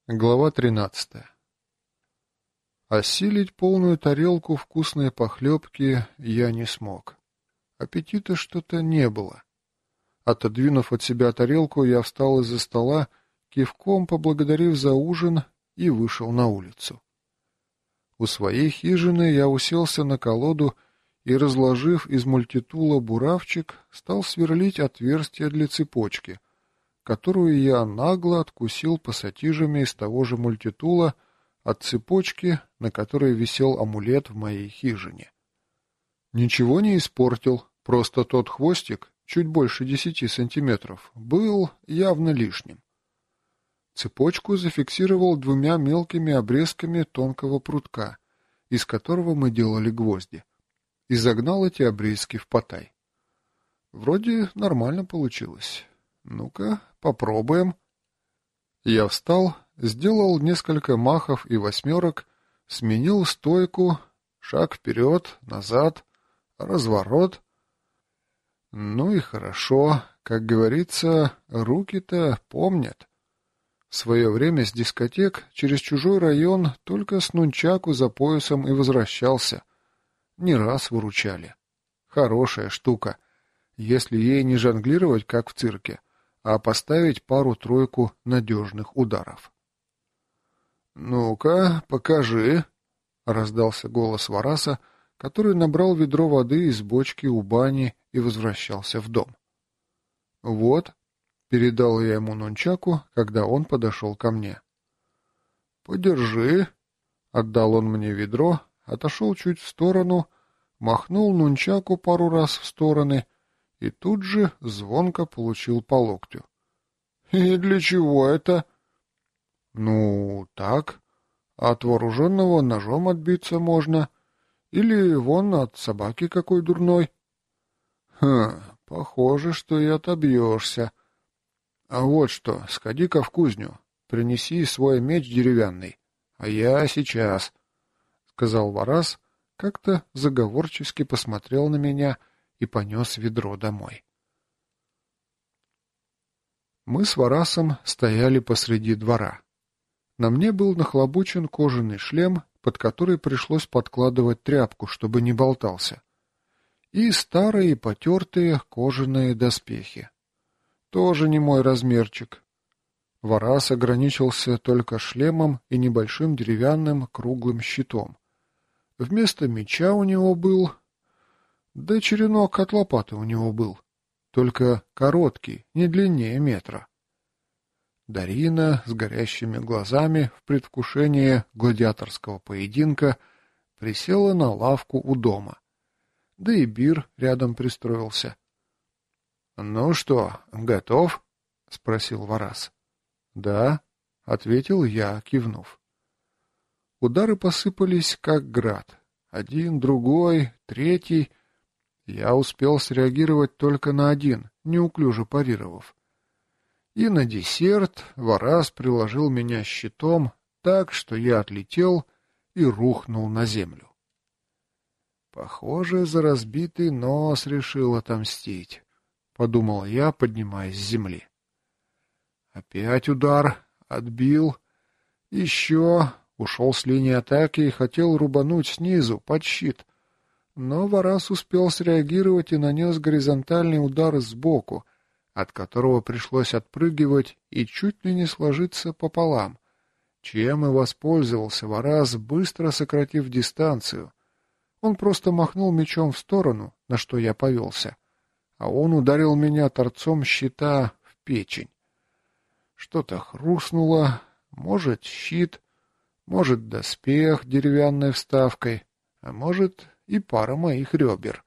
Глава 13. Осилить полную тарелку вкусной похлебки я не смог. Аппетита что-то не было. Отодвинув от себя тарелку, я встал из-за стола, кивком поблагодарив за ужин, и вышел на улицу. У своей хижины я уселся на колоду и, разложив из мультитула буравчик, стал сверлить отверстие для цепочки, которую я нагло откусил пассатижами из того же мультитула от цепочки, на которой висел амулет в моей хижине. Ничего не испортил, просто тот хвостик, чуть больше 10 сантиметров, был явно лишним. Цепочку зафиксировал 2 мелкими обрезками тонкого прутка, из которого мы делали гвозди, и загнал эти обрезки в потай. Вроде нормально получилось. Ну-ка, попробуем. Я встал, сделал несколько махов и восьмерок, сменил стойку, шаг вперед, назад, разворот. Ну и хорошо, как говорится, руки-то помнят. В свое время с дискотек через чужой район только с нунчаку за поясом и возвращался. Не раз выручали. Хорошая штука, если ей не жонглировать, как в цирке, а поставить пару-тройку надежных ударов. «Ну-ка, покажи», — раздался голос Вараса, который набрал ведро воды из бочки у бани и возвращался в дом. «Вот», — передал я ему нунчаку, когда он подошел ко мне. «Подержи», — отдал он мне ведро, отошел чуть в сторону, махнул нунчаку пару раз в стороны и тут же звонко получил по локтю. «И для чего это?» «Ну, так. От вооруженного ножом отбиться можно. Или вон от собаки какой дурной». Похоже, что и отобьешься. А вот что, сходи-ка в кузню, принеси свой меч деревянный, а я сейчас», — сказал Варас, как-то заговорчески посмотрел на меня и понес ведро домой. Мы с Варасом стояли посреди двора. На мне был нахлобучен кожаный шлем, под который пришлось подкладывать тряпку, чтобы не болтался, и старые потертые кожаные доспехи. Тоже не мой размерчик. Варас ограничился только шлемом и небольшим деревянным круглым щитом. Вместо меча у него был... Да черенок от лопаты у него был, только короткий, не длиннее метра. Дарина с горящими глазами в предвкушении гладиаторского поединка присела на лавку у дома. Да и Бир рядом пристроился. — Ну что, готов? — спросил Варас. — Да, — ответил я, кивнув. Удары посыпались, как град. Один, другой, третий. Я успел среагировать только на один, неуклюже парировав. И на десерт Варас приложил меня щитом так, что я отлетел и рухнул на землю. «Похоже, за разбитый нос решил отомстить», — подумал я, поднимаясь с земли. Опять удар, отбил, еще, ушел с линии атаки и хотел рубануть снизу, под щит. Но Варас успел среагировать и нанес горизонтальный удар сбоку, от которого пришлось отпрыгивать и чуть ли не сложиться пополам, чем и воспользовался Варас, быстро сократив дистанцию. Он просто махнул мечом в сторону, на что я повелся, а он ударил меня торцом щита в печень. Что-то хрустнуло, может, щит, может, доспех деревянной вставкой, а может, и пара моих ребер.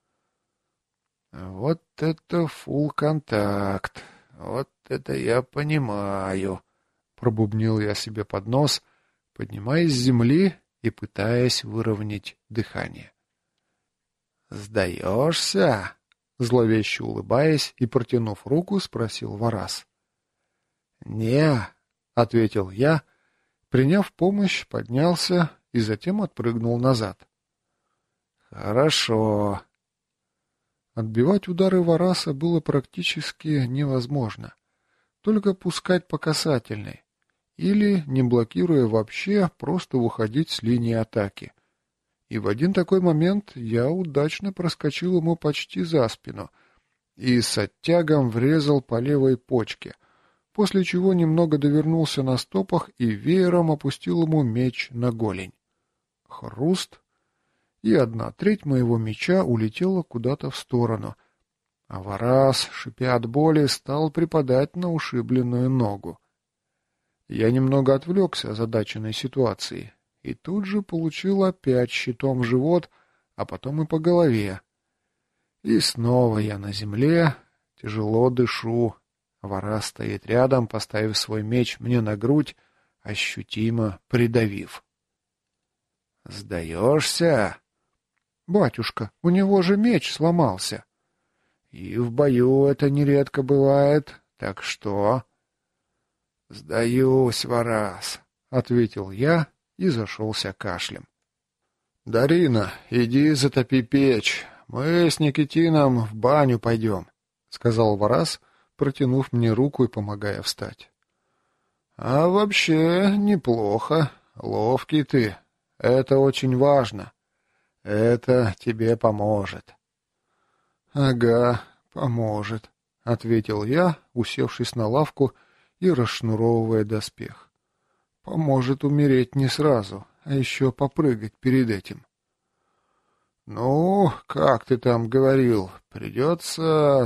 «Вот это фулл-контакт! Вот это я понимаю!» — пробубнил я себе под нос, поднимаясь с земли и пытаясь выровнять дыхание. «Сдаешься?» — зловеще улыбаясь и протянув руку, спросил Варас. «Не», — ответил я, приняв помощь, поднялся и затем отпрыгнул назад. «Хорошо». Отбивать удары Вараса было практически невозможно, только пускать по касательной, или, не блокируя вообще, просто уходить с линии атаки. И в один такой момент я удачно проскочил ему почти за спину и с оттягом врезал по левой почке, после чего немного довернулся на стопах и веером опустил ему меч на голень. Хруст, и 1/3 моего меча улетела куда-то в сторону, а Варас, шипя от боли, стал припадать на ушибленную ногу. Я немного отвлекся озадаченной ситуацией и тут же получил опять щитом в живот, а потом и по голове. И снова я на земле, тяжело дышу. Варас стоит рядом, поставив свой меч мне на грудь, ощутимо придавив. «Сдаешься?» «Батюшка, у него же меч сломался». «И в бою это нередко бывает, так что...» «Сдаюсь, Варас», — ответил я и зашелся кашлем. «Дарина, иди затопи печь, мы с Никитином в баню пойдем», — сказал Варас, протянув мне руку и помогая встать. «А вообще неплохо, ловкий ты, это очень важно, это тебе поможет». «Ага, поможет», — ответил я, усевшись на лавку и расшнуровывая доспех. «Поможет умереть не сразу, а еще попрыгать перед этим». «Ну, как ты там говорил, придется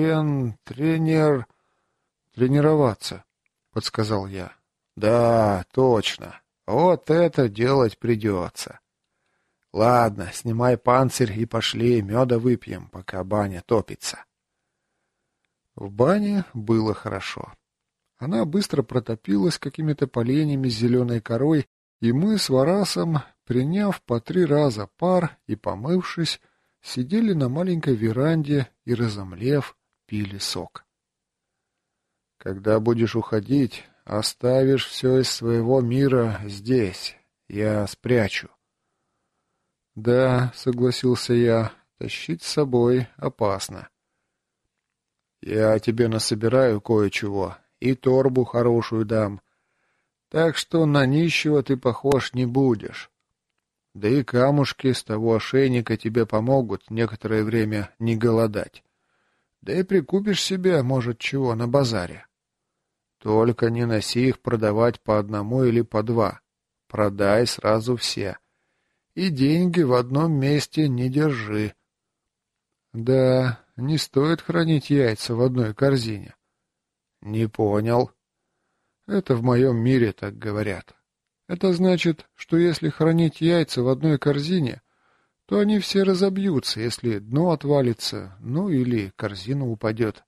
тренироваться», — подсказал я. «Да, точно, вот это делать придется. Ладно, снимай панцирь и пошли меда выпьем, пока баня топится». В бане было хорошо. Она быстро протопилась какими-то поленьями с зеленой корой, и мы с Варасом, приняв по 3 раза пар и помывшись, сидели на маленькой веранде и, разомлев, пили сок. «Когда будешь уходить, оставишь все из своего мира здесь, я спрячу». «Да», — согласился я, — «тащить с собой опасно». «Я тебе насобираю кое-чего и торбу хорошую дам, так что на нищего ты похож не будешь. Да и камушки с того ошейника тебе помогут некоторое время не голодать. Да и прикупишь себе, может, чего на базаре. Только не носи их продавать по 1 или по 2. Продай сразу все. И деньги в одном месте не держи». «Да, не стоит хранить яйца в одной корзине». «Не понял». «Это в моем мире так говорят. Это значит, что если хранить яйца в одной корзине, то они все разобьются, если дно отвалится, ну или корзина упадет».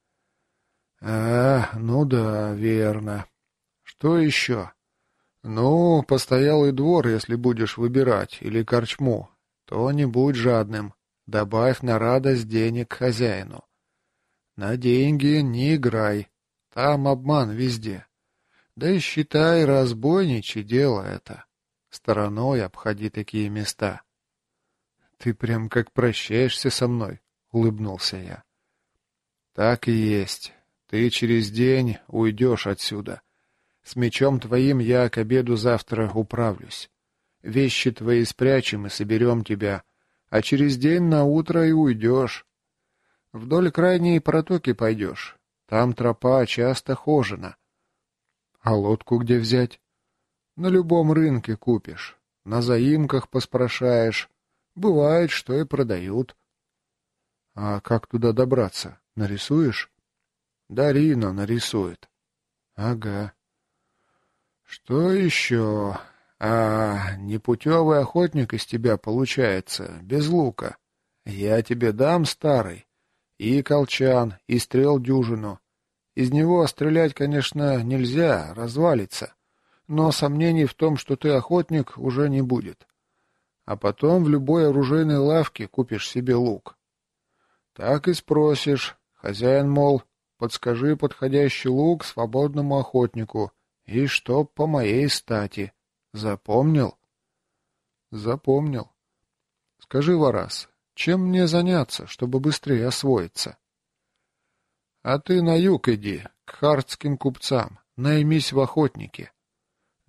Ну да, верно. Что еще?» «Ну, постоялый двор, если будешь выбирать, или корчму, то не будь жадным. Добавь на радость денег хозяину. На деньги не играй, там обман везде. Да и считай, разбойничье дело это. Стороной обходи такие места». «Ты прям как прощаешься со мной», — улыбнулся я. «Так и есть. Ты через день уйдешь отсюда. С мечом твоим я к обеду завтра управлюсь. Вещи твои спрячем и соберем тебя, а через день на утро и уйдешь. Вдоль крайней протоки пойдешь. Там тропа часто хожена». «А лодку где взять?» «На любом рынке купишь. На заимках поспрашаешь. Бывает, что и продают». «А как туда добраться? Нарисуешь?» «Дарина нарисует». «Ага». «Что еще? Непутевый охотник из тебя получается, без лука. Я тебе дам старый. И колчан, и стрел дюжину. Из него стрелять, конечно, нельзя, развалится. Но сомнений в том, что ты охотник, уже не будет. А потом в любой оружейной лавке купишь себе лук. Так и спросишь. Хозяин, мол, подскажи подходящий лук свободному охотнику, и чтоб по моей стати. Запомнил?» «Запомнил. Скажи, Варас, чем мне заняться, чтобы быстрее освоиться?» «А ты на юг иди, к хартским купцам, наймись в охотники.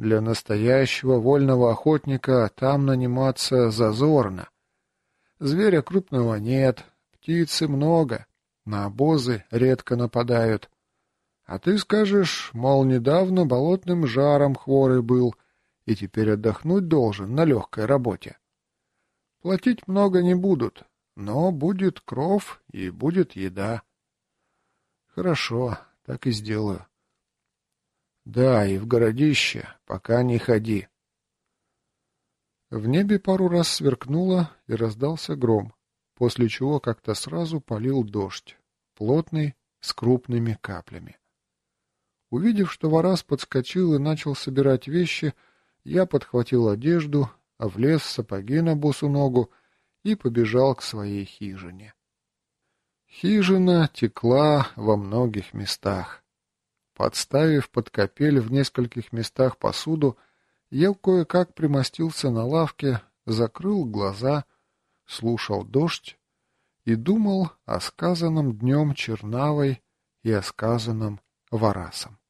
Для настоящего вольного охотника там наниматься зазорно. Зверя крупного нет, птицы много, на обозы редко нападают. А ты скажешь, мол, недавно болотным жаром хворый был и теперь отдохнуть должен на легкой работе. Платить много не будут, но будет кров и будет еда. Хорошо, так и сделаю. Да, и в городище пока не ходи. В небе пару раз сверкнуло и раздался гром, после чего как-то сразу полил дождь, плотный, с крупными каплями. Увидев, что Варас подскочил и начал собирать вещи, я подхватил одежду, влез в сапоги на босу ногу и побежал к своей хижине. Хижина текла во многих местах. Подставив под капель в нескольких местах посуду, я кое-как примостился на лавке, закрыл глаза, слушал дождь и думал о сказанном днем Чернавой и о сказанном Варасом.